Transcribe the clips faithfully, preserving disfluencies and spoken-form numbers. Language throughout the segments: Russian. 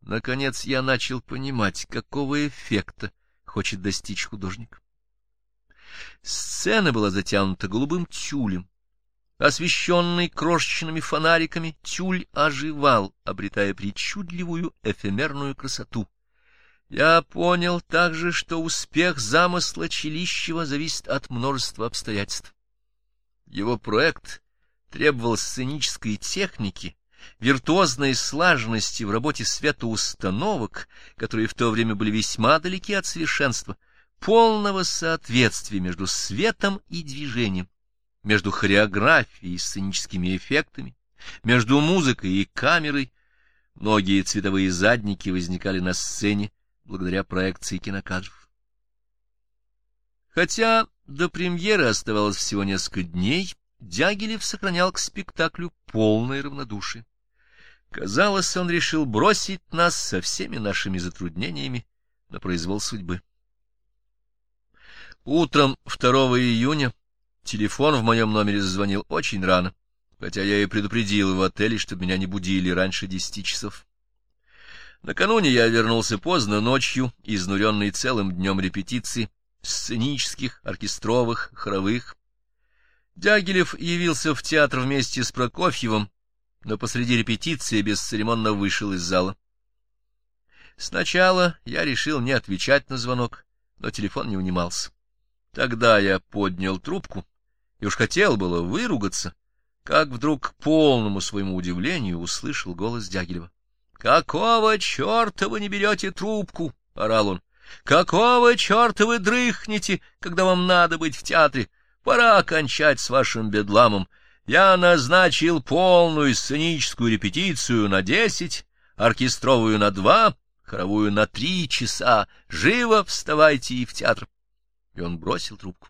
Наконец я начал понимать, какого эффекта хочет достичь художник. Сцена была затянута голубым тюлем. Освещенный крошечными фонариками, тюль оживал, обретая причудливую эфемерную красоту. Я понял также, что успех замысла Челищева зависит от множества обстоятельств. Его проект требовал сценической техники, виртуозной слаженности в работе светоустановок, которые в то время были весьма далеки от совершенства, полного соответствия между светом и движением, между хореографией и сценическими эффектами, между музыкой и камерой. Многие цветовые задники возникали на сцене благодаря проекции кинокадров. Хотя до премьеры оставалось всего несколько дней, Дягилев сохранял к спектаклю полное равнодушие. Казалось, он решил бросить нас со всеми нашими затруднениями на произвол судьбы. Утром второго июня телефон в моем номере зазвонил очень рано, хотя я и предупредил в отеле, чтобы меня не будили раньше десяти часов. Накануне я вернулся поздно ночью, изнуренный целым днем репетиций, сценических, оркестровых, хоровых. Дягилев явился в театр вместе с Прокофьевым, но посреди репетиции бесцеремонно вышел из зала. Сначала я решил не отвечать на звонок, но телефон не унимался. Тогда я поднял трубку и уж хотел было выругаться, как вдруг, к полному своему удивлению, услышал голос Дягилева. — Какого черта вы не берете трубку? — орал он. — Какого черта вы дрыхнете, когда вам надо быть в театре? Пора окончать с вашим бедламом. Я назначил полную сценическую репетицию на десять, оркестровую на два, хоровую на три часа. Живо вставайте и в театр. И он бросил трубку.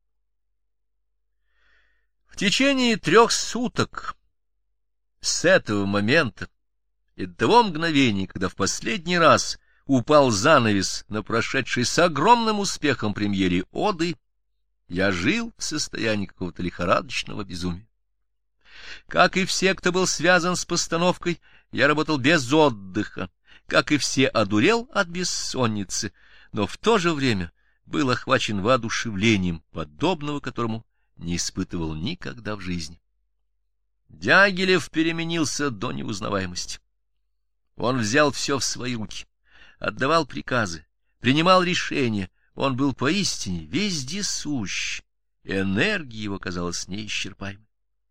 В течение трех суток с этого момента и до того мгновения, когда в последний раз упал занавес на прошедшей с огромным успехом премьере «Оды», я жил в состоянии какого-то лихорадочного безумия. Как и все, кто был связан с постановкой, я работал без отдыха, как и все, одурел от бессонницы, но в то же время был охвачен воодушевлением, подобного которому не испытывал никогда в жизни. Дягилев переменился до неузнаваемости. Он взял все в свои руки, отдавал приказы, принимал решения. Он был поистине вездесущ, энергия его казалась неисчерпаемой.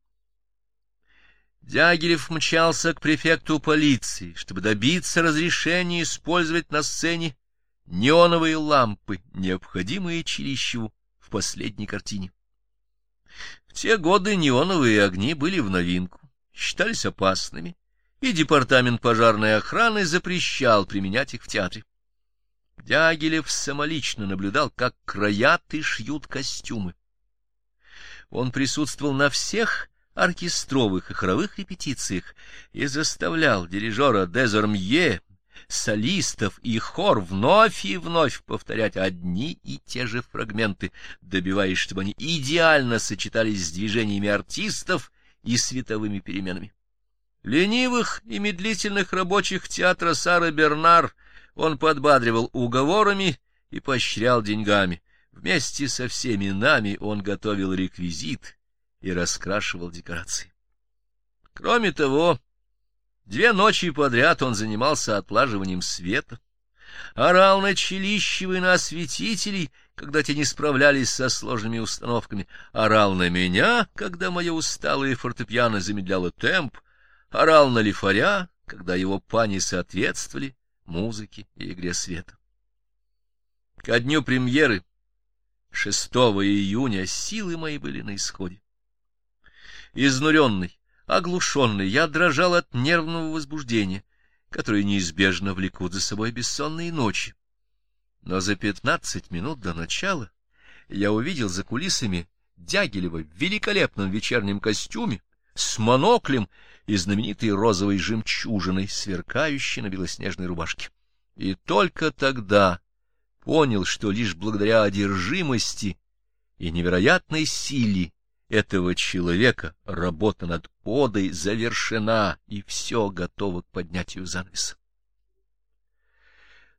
Дягилев мчался к префекту полиции, чтобы добиться разрешения использовать на сцене неоновые лампы, необходимые Челищеву в последней картине. В те годы неоновые огни были в новинку, считались опасными, и департамент пожарной охраны запрещал применять их в театре. Дягилев самолично наблюдал, как краят и шьют костюмы. Он присутствовал на всех оркестровых и хоровых репетициях и заставлял дирижера Дезормье, солистов и хор вновь и вновь повторять одни и те же фрагменты, добиваясь, чтобы они идеально сочетались с движениями артистов и световыми переменами. Ленивых и медлительных рабочих театра Сары Бернар он подбадривал уговорами и поощрял деньгами. Вместе со всеми нами он готовил реквизит и раскрашивал декорации. Кроме того, две ночи подряд он занимался отлаживанием света, орал на Челищева и на осветителей, когда те не справлялись со сложными установками, орал на меня, когда мое усталое фортепиано замедляло темп, орал на Лифаря, когда его пани соответствовали музыке и игре света. Ко дню премьеры, шестого июня, силы мои были на исходе. Изнуренный, оглушенный, я дрожал от нервного возбуждения, которое неизбежно влекут за собой бессонные ночи. Но за пятнадцать минут до начала я увидел за кулисами Дягилева в великолепном вечернем костюме, с моноклем и знаменитой розовой жемчужиной, сверкающей на белоснежной рубашке. И только тогда понял, что лишь благодаря одержимости и невероятной силе этого человека работа над «Одой» завершена, и все готово к поднятию занавеса.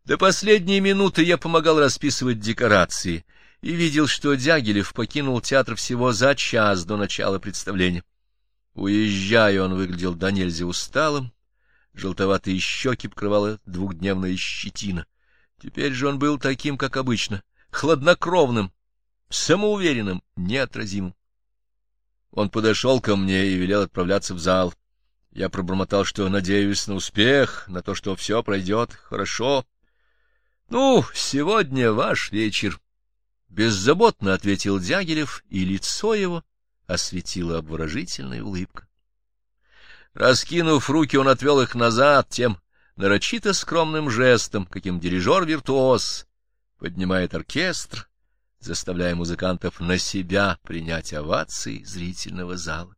До последней минуты я помогал расписывать декорации и видел, что Дягилев покинул театр всего за час до начала представления. Уезжая, он выглядел до нельзя усталым, желтоватые щеки покрывала двухдневная щетина. Теперь же он был таким, как обычно, хладнокровным, самоуверенным, неотразимым. Он подошел ко мне и велел отправляться в зал. Я пробормотал, что надеюсь на успех, на то, что все пройдет хорошо. — Ну, сегодня ваш вечер, — беззаботно ответил Дягилев, и лицо его осветила обворожительная улыбка. Раскинув руки, он отвел их назад тем нарочито скромным жестом, каким дирижер-виртуоз поднимает оркестр, заставляя музыкантов на себя принять овации зрительного зала.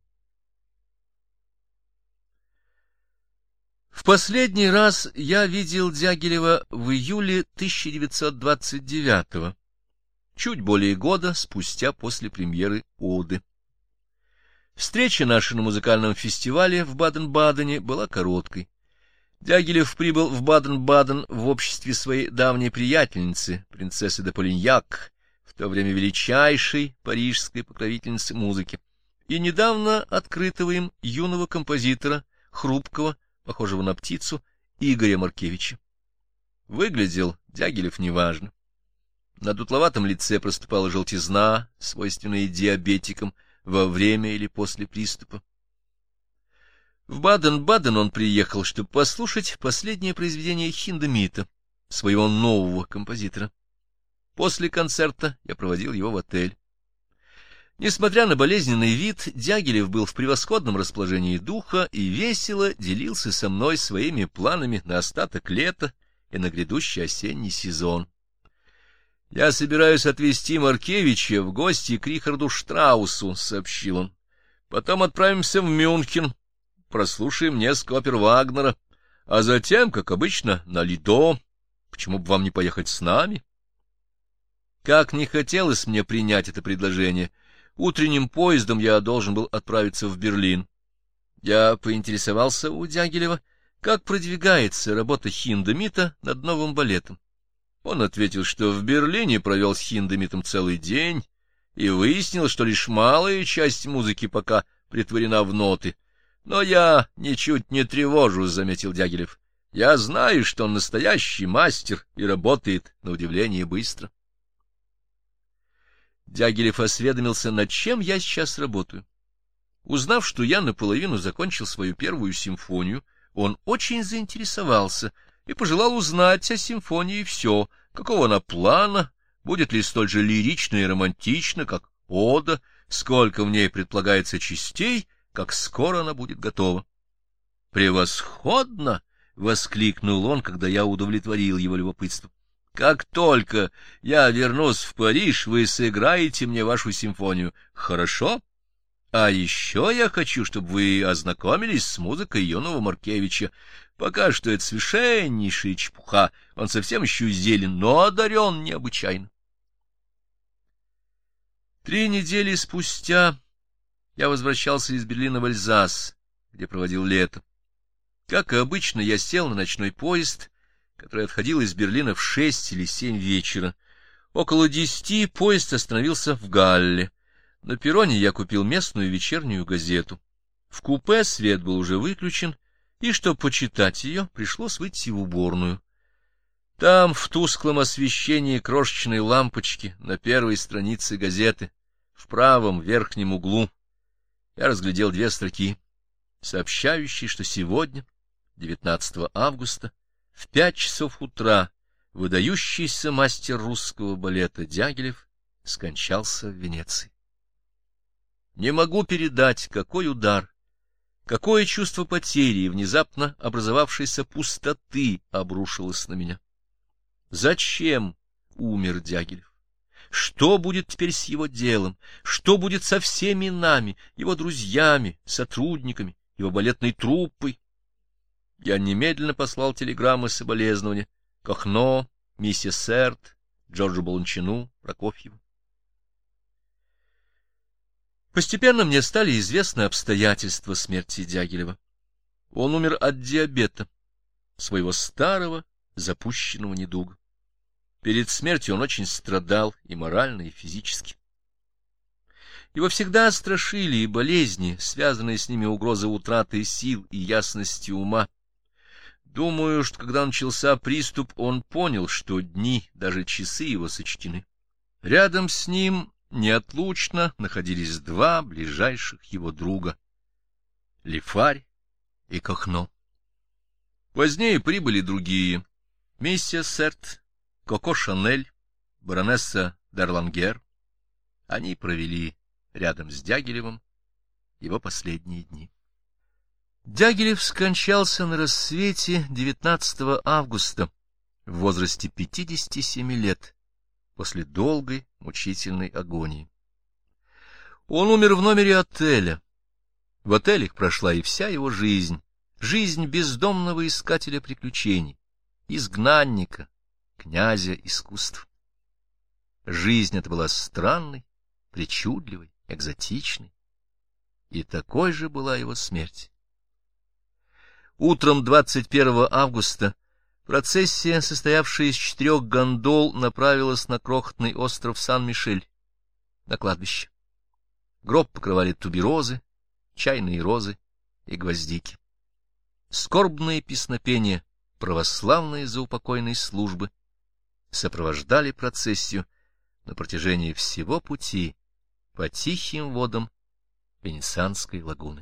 В последний раз я видел Дягилева в июле тысяча девятьсот двадцать девятого, чуть более года спустя после премьеры «Оды». Встреча наша на музыкальном фестивале в Баден-Бадене была короткой. Дягилев прибыл в Баден-Баден в обществе своей давней приятельницы, принцессы де Полиньяк, в то время величайшей парижской покровительницы музыки, и недавно открытого им юного композитора, хрупкого, похожего на птицу, Игоря Маркевича. Выглядел Дягилев неважно. На дутловатом лице проступала желтизна, свойственная диабетикам во время или после приступа. В Баден-Баден он приехал, чтобы послушать последнее произведение Хиндемита, своего нового композитора. После концерта я проводил его в отель. Несмотря на болезненный вид, Дягилев был в превосходном расположении духа и весело делился со мной своими планами на остаток лета и на грядущий осенний сезон. — Я собираюсь отвезти Маркевича в гости к Рихарду Штраусу, — сообщил он. — Потом отправимся в Мюнхен, прослушаем несколько опер Вагнера, а затем, как обычно, на Лидо. Почему бы вам не поехать с нами? Как не хотелось мне принять это предложение, утренним поездом я должен был отправиться в Берлин. Я поинтересовался у Дягилева, как продвигается работа Хиндемита над новым балетом. Он ответил, что в Берлине провел с Хиндемитом целый день и выяснил, что лишь малая часть музыки пока претворена в ноты. Но я ничуть не тревожусь, — заметил Дягилев. Я знаю, что он настоящий мастер и работает, на удивление, быстро. Дягилев осведомился, над чем я сейчас работаю. Узнав, что я наполовину закончил свою первую симфонию, он очень заинтересовался и пожелал узнать о симфонии все, какого она плана, будет ли столь же лирично и романтично, как ода, сколько в ней предполагается частей, как скоро она будет готова. «Превосходно!» — воскликнул он, когда я удовлетворил его любопытство. «Как только я вернусь в Париж, вы сыграете мне вашу симфонию. Хорошо? А еще я хочу, чтобы вы ознакомились с музыкой юного Маркевича. Пока что это совершеннейшая чепуха, он совсем еще зелен, но одарен необычайно». Три недели спустя я возвращался из Берлина в Эльзас, где проводил лето. Как и обычно, я сел на ночной поезд, который отходил из Берлина в шесть или семь вечера. Около десяти поезд остановился в Галле. На перроне я купил местную вечернюю газету. В купе свет был уже выключен, и, чтобы почитать ее, пришлось выйти в уборную. Там, в тусклом освещении крошечной лампочки, на первой странице газеты, в правом верхнем углу, я разглядел две строки, сообщающие, что сегодня, девятнадцатого августа, в пять часов утра, выдающийся мастер русского балета Дягилев скончался в Венеции. Не могу передать, какой удар, какое чувство потери и внезапно образовавшейся пустоты обрушилось на меня. Зачем умер Дягилев? Что будет теперь с его делом? Что будет со всеми нами, его друзьями, сотрудниками, его балетной труппой? Я немедленно послал телеграммы соболезнования Кохно, миссис Серт, Джорджу Баланчину, Прокофьеву. Постепенно мне стали известны обстоятельства смерти Дягилева. Он умер от диабета, своего старого запущенного недуга. Перед смертью он очень страдал и морально, и физически. Его всегда страшили и болезни, связанные с ними угрозы утраты сил и ясности ума. Думаю, что когда начался приступ, он понял, что дни, даже часы его сочтены. Рядом с ним неотлучно находились два ближайших его друга — Лифарь и Кохно. Позднее прибыли другие — миссис Серт, Коко Шанель, баронесса Д'Арлангер. Они провели рядом с Дягилевым его последние дни. Дягилев скончался на рассвете девятнадцатого августа в возрасте пятидесяти семи лет после долгой мучительной агонии. Он умер в номере отеля. В отелях прошла и вся его жизнь, жизнь бездомного искателя приключений, изгнанника, князя искусств. Жизнь эта была странной, причудливой, экзотичной, и такой же была его смерть. Утром двадцать первого августа процессия, состоявшая из четырех гондол, направилась на крохотный остров Сан-Мишель, на кладбище. Гроб покрывали туберозы, чайные розы и гвоздики. Скорбные песнопения православные заупокойной службы сопровождали процессию на протяжении всего пути по тихим водам Венецианской лагуны.